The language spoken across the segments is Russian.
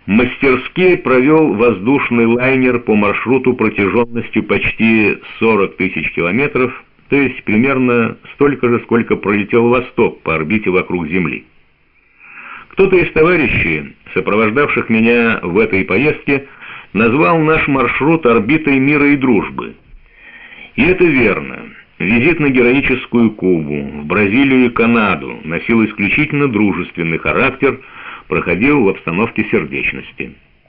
мастерски провел воздушный лайнер по маршруту протяженностью почти 40 тысяч километров, то есть примерно столько же, сколько пролетел Восток по орбите вокруг Земли. Кто-то из товарищей, сопровождавших меня в этой поездке, назвал наш маршрут орбитой мира и дружбы. И это верно. Визит на героическую Кубу, в Бразилию и Канаду носил исключительно дружественный характер, проходил в обстановке сердечности.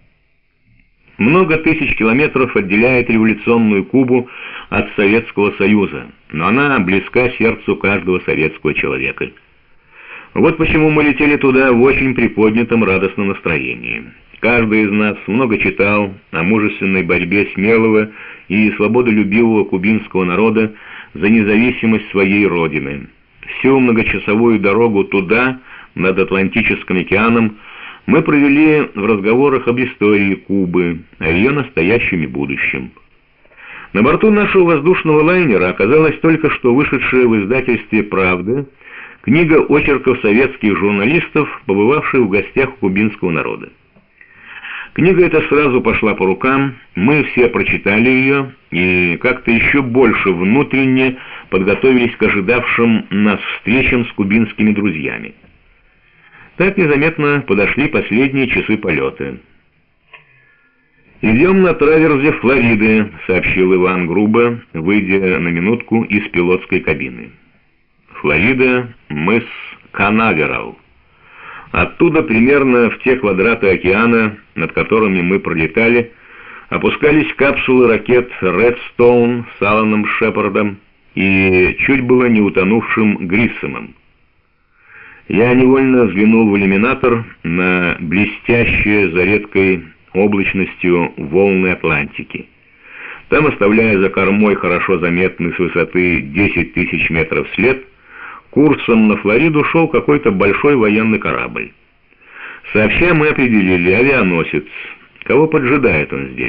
Много тысяч километров отделяет революционную Кубу от Советского Союза, но она близка сердцу каждого советского человека. Вот почему мы летели туда в очень приподнятом радостном настроении. Каждый из нас много читал о мужественной борьбе смелого и свободолюбивого кубинского народа за независимость своей родины. Всю многочасовую дорогу туда, над Атлантическим океаном, мы провели в разговорах об истории Кубы, о ее настоящем и будущем. На борту нашего воздушного лайнера оказалась только что вышедшая в издательстве «Правда» книга очерков советских журналистов, побывавших в гостях у кубинского народа. Книга эта сразу пошла по рукам, мы все прочитали ее и как-то еще больше внутренне подготовились к ожидавшим нас встречам с кубинскими друзьями. Так незаметно подошли последние часы полета. «Идем на траверзе Флориды», — сообщил Иван грубо, выйдя на минутку из пилотской кабины. Флорида, мыс Канаверал. Оттуда, примерно в те квадраты океана, над которыми мы пролетали, опускались капсулы ракет Редстоун с Аланом Шепардом и чуть было не утонувшим Гриссомом. Я невольно взглянул в иллюминатор на блестящие за редкой облачностью волны Атлантики. Там, оставляя за кормой хорошо заметный с высоты 10 тысяч метров след, курсом на Флориду шел какой-то большой военный корабль. Сообща мы определили: авианосец. Кого поджидает он здесь?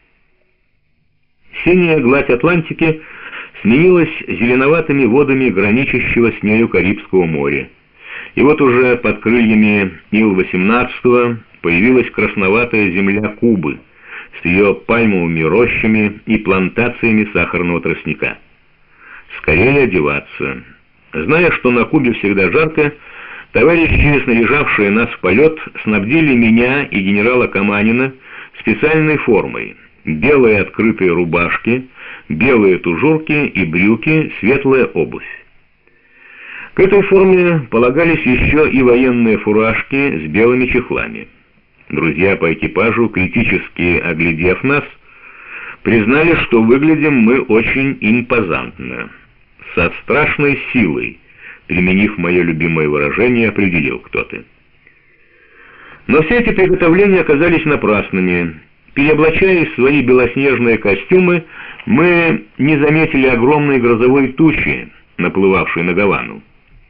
Синяя гладь Атлантики сменилась зеленоватыми водами граничащего с нею Карибского моря. И вот уже под крыльями Ил-18 появилась красноватая земля Кубы с ее пальмовыми рощами и плантациями сахарного тростника. Скорее одеваться. Зная, что на Кубе всегда жарко, товарищи, снаряжавшие нас в полет, снабдили меня и генерала Каманина специальной формой: белые открытые рубашки, белые тужурки и брюки, светлая обувь. К этой форме полагались еще и военные фуражки с белыми чехлами. Друзья по экипажу, критически оглядев нас, признали, что выглядим мы очень импозантно. Со страшной силой, применив мое любимое выражение, определил кто-то. Но все эти приготовления оказались напрасными. Переоблачаясь в свои белоснежные костюмы, мы не заметили огромной грозовой тучи, наплывавшей на Гавану.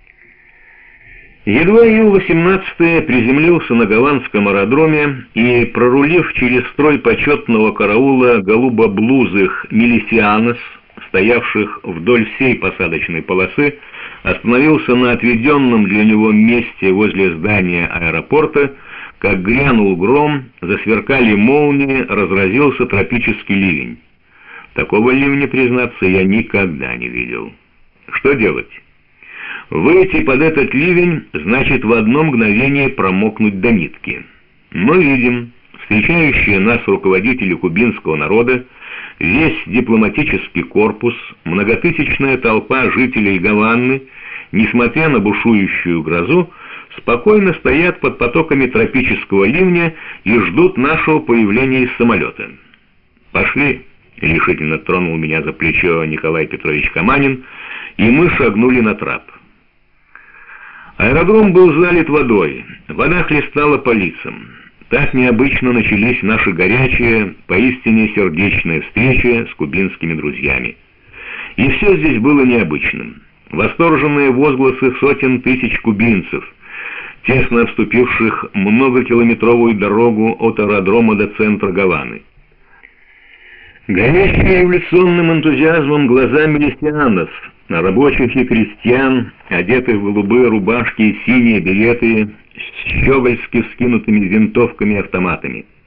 Едва Ил-18 приземлился на гаванском аэродроме и, прорулив через строй почетного караула голубоблузых милисианос, стоявших вдоль всей посадочной полосы, остановился на отведенном для него месте возле здания аэропорта, как грянул гром, засверкали молнии, разразился тропический ливень. Такого ливня, признаться, я никогда не видел. Что делать? Выйти под этот ливень значит в одно мгновение промокнуть до нитки. Но видим, встречающие нас руководители кубинского народа, весь дипломатический корпус, многотысячная толпа жителей Гаваны, несмотря на бушующую грозу, спокойно стоят под потоками тропического ливня и ждут нашего появления из самолета. «Пошли!» — решительно тронул меня за плечо Николай Петрович Каманин, и мы шагнули на трап. Аэродром был залит водой, вода хлестала по лицам. Так необычно начались наши горячие, поистине сердечные встречи с кубинскими друзьями. И все здесь было необычным. Восторженные возгласы сотен тысяч кубинцев, тесно обступивших многокилометровую дорогу от аэродрома до центра Гаваны. Горящие революционным энтузиазмом глаза милисианов, рабочих и крестьян, одетых в голубые рубашки и синие береты, с щегольски вскинутыми винтовками и автоматами.